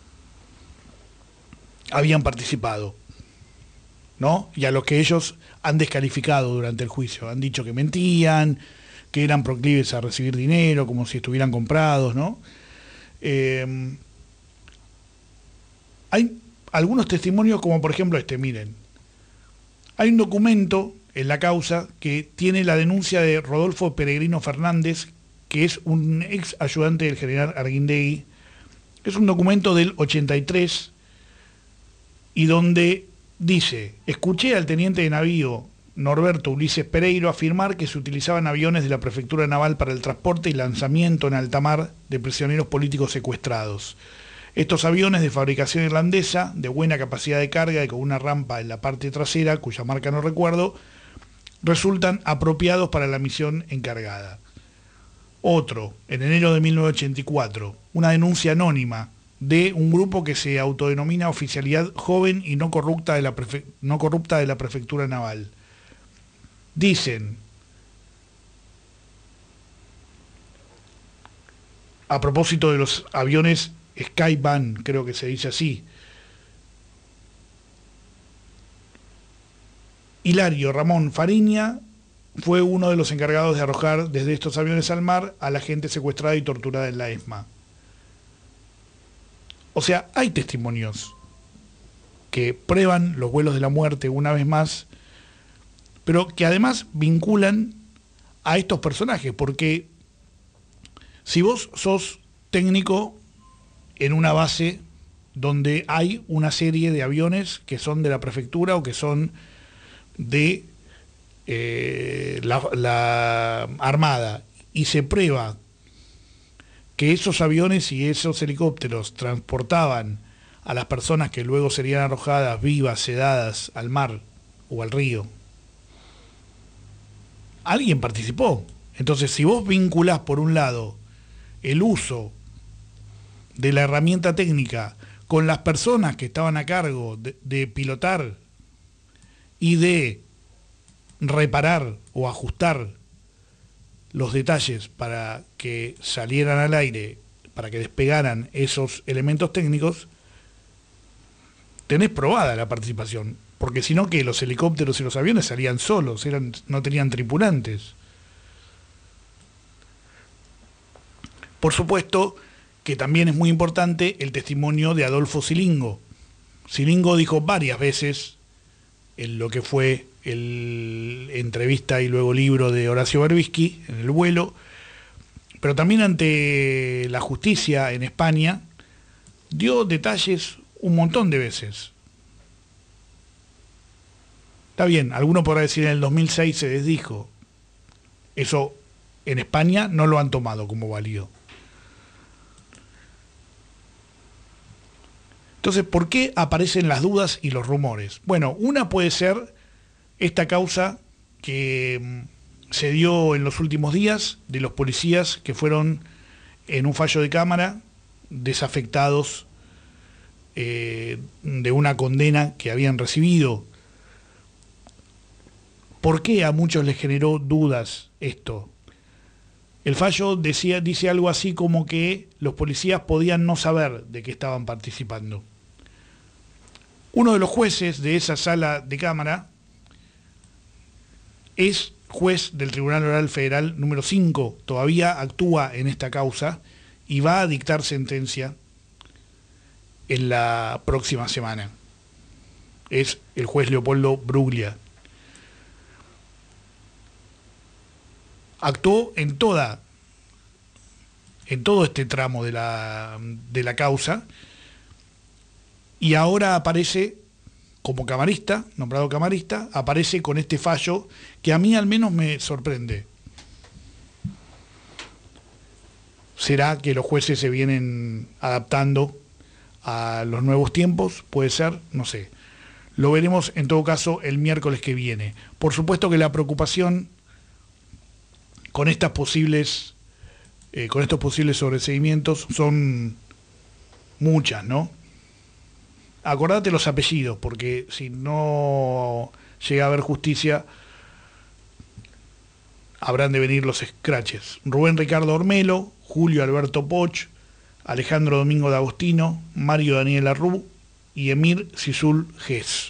habían participado, ¿no? Y a los que ellos han descalificado durante el juicio, han dicho que mentían, que eran proclives a recibir dinero, como si estuvieran comprados, ¿no? Eh, hay algunos testimonios, como por ejemplo este, miren, hay un documento en la causa que tiene la denuncia de Rodolfo Peregrino Fernández, que es un ex ayudante del general Arguindegui. Es un documento del ochenta y tres y donde dice: escuché al teniente de navío Norberto Ulises Pereiro afirmar que se utilizaban aviones de la Prefectura Naval para el transporte y lanzamiento en alta mar de prisioneros políticos secuestrados. Estos aviones de fabricación irlandesa, de buena capacidad de carga y con una rampa en la parte trasera, cuya marca no recuerdo, resultan apropiados para la misión encargada. Otro, en enero de mil novecientos ochenta y cuatro, una denuncia anónima de un grupo que se autodenomina Oficialidad Joven y No Corrupta de la, Prefe- no corrupta de la Prefectura Naval. Dicen, a propósito de los aviones Skyban, creo que se dice así, Hilario Ramón Fariña fue uno de los encargados de arrojar desde estos aviones al mar a la gente secuestrada y torturada en la ESMA. O sea, hay testimonios que prueban los vuelos de la muerte una vez más, pero que además vinculan a estos personajes, porque si vos sos técnico en una base donde hay una serie de aviones que son de la prefectura o que son de eh, la, la Armada, y se prueba que esos aviones y esos helicópteros transportaban a las personas que luego serían arrojadas vivas, sedadas al mar o al río, alguien participó. Entonces, si vos vinculás por un lado el uso de la herramienta técnica con las personas que estaban a cargo de, de pilotar y de reparar o ajustar los detalles para que salieran al aire, para que despegaran esos elementos técnicos, tenés probada la participación, porque si no, que los helicópteros y los aviones salían solos, eran, no tenían tripulantes. Por supuesto que también es muy importante el testimonio de Adolfo Silingo. Silingo dijo varias veces en lo que fue el entrevista y luego libro de Horacio Berbisky, en el vuelo, pero también ante la justicia en España, dio detalles un montón de veces. Está bien, alguno podrá decir en el dos mil seis se desdijo. Eso en España no lo han tomado como válido. Entonces, ¿por qué aparecen las dudas y los rumores? Bueno, una puede ser esta causa que se dio en los últimos días de los policías que fueron en un fallo de cámara desafectados eh, de una condena que habían recibido. ¿Por qué a muchos les generó dudas esto? El fallo decía, dice algo así como que los policías podían no saber de qué estaban participando. Uno de los jueces de esa sala de cámara es juez del Tribunal Oral Federal número cinco, todavía actúa en esta causa y va a dictar sentencia en la próxima semana. Es el juez Leopoldo Bruglia. Actuó en toda, en todo este tramo de la, de la causa, y ahora aparece como camarista, nombrado camarista, aparece con este fallo que a mí al menos me sorprende. ¿Será que los jueces se vienen adaptando a los nuevos tiempos? Puede ser, no sé. Lo veremos en todo caso el miércoles que viene. Por supuesto que la preocupación con estas posibles, eh, con estos posibles sobreseimientos son muchas, ¿no? Acordate los apellidos, porque si no llega a haber justicia, habrán de venir los scratches. Rubén Ricardo Ormelo, Julio Alberto Poch, Alejandro Domingo de Agostino, Mario Daniel Arrú y Emir Sisul Gess.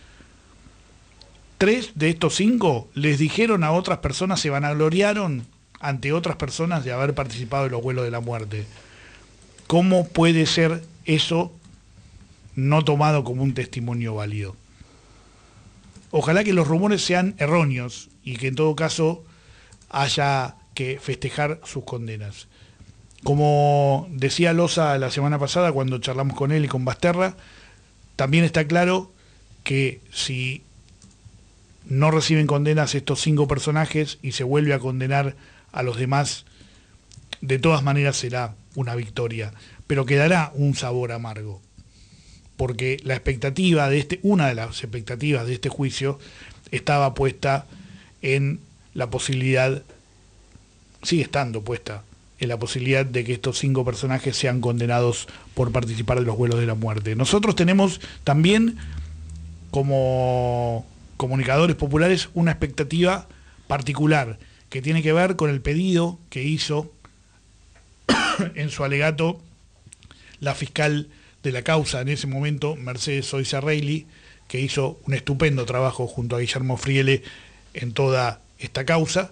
Tres de estos cinco les dijeron a otras personas, se vanagloriaron ante otras personas de haber participado en los vuelos de la muerte. ¿Cómo puede ser eso no tomado como un testimonio válido? Ojalá que los rumores sean erróneos y que en todo caso haya que festejar sus condenas. Como decía Loza la semana pasada cuando charlamos con él y con Basterra, también está claro que si no reciben condenas estos cinco personajes y se vuelve a condenar a los demás, de todas maneras será una victoria, pero quedará un sabor amargo, porque la expectativa de este, una de las expectativas de este juicio estaba puesta en la posibilidad, sigue estando puesta, en la posibilidad de que estos cinco personajes sean condenados por participar de los vuelos de la muerte. Nosotros tenemos también, como comunicadores populares, una expectativa particular que tiene que ver con el pedido que hizo en su alegato la fiscal de la causa en ese momento, Mercedes Soiza Reilly, que hizo un estupendo trabajo junto a Guillermo Friele en toda esta causa,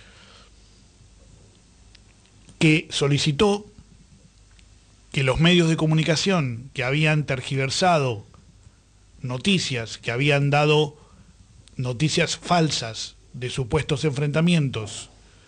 que solicitó que los medios de comunicación que habían tergiversado noticias, que habían dado noticias falsas de supuestos enfrentamientos,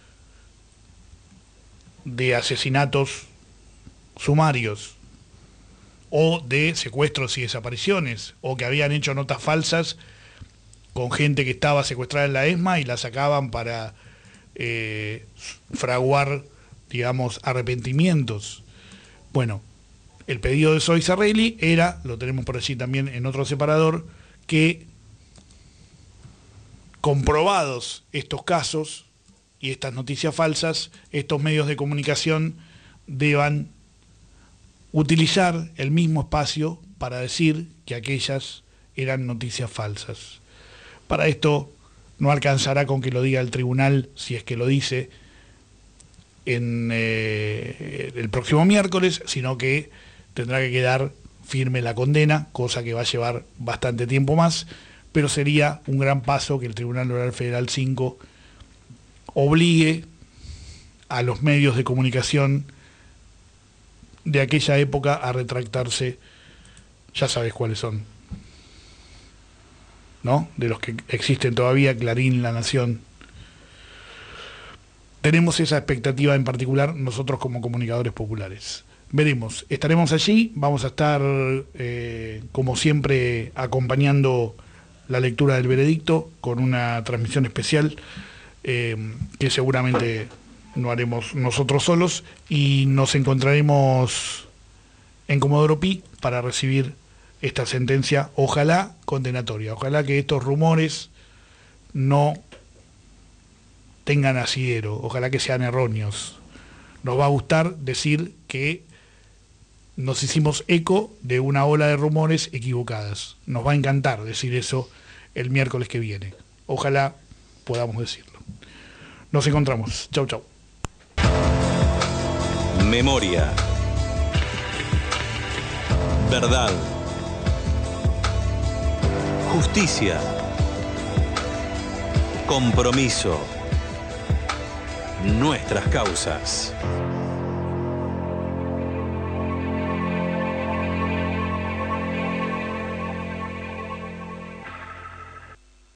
de asesinatos sumarios o de secuestros y desapariciones, o que habían hecho notas falsas con gente que estaba secuestrada en la ESMA y la sacaban para eh, fraguar, digamos, arrepentimientos. Bueno, el pedido de Zoe Sarrelli era, lo tenemos por allí también en otro separador, que comprobados estos casos y estas noticias falsas, estos medios de comunicación deban utilizar el mismo espacio para decir que aquellas eran noticias falsas. Para esto no alcanzará con que lo diga el tribunal, si es que lo dice, en eh, el próximo miércoles, sino que tendrá que quedar firme la condena, cosa que va a llevar bastante tiempo más, pero sería un gran paso que el Tribunal Oral Federal cinco obligue a los medios de comunicación de aquella época a retractarse. Ya sabes cuáles son, ¿no? De los que existen todavía, Clarín, La Nación. Tenemos esa expectativa en particular nosotros como comunicadores populares. Veremos, estaremos allí, vamos a estar eh, como siempre acompañando la lectura del veredicto con una transmisión especial eh, que seguramente no haremos nosotros solos, y nos encontraremos en Comodoro Pi para recibir esta sentencia, ojalá condenatoria, ojalá que estos rumores no tengan asidero, ojalá que sean erróneos. Nos va a gustar decir que nos hicimos eco de una ola de rumores equivocadas. Nos va a encantar decir eso el miércoles que viene. Ojalá podamos decirlo. Nos encontramos. Chau, chau. Memoria. Verdad. Justicia. Compromiso. Nuestras causas.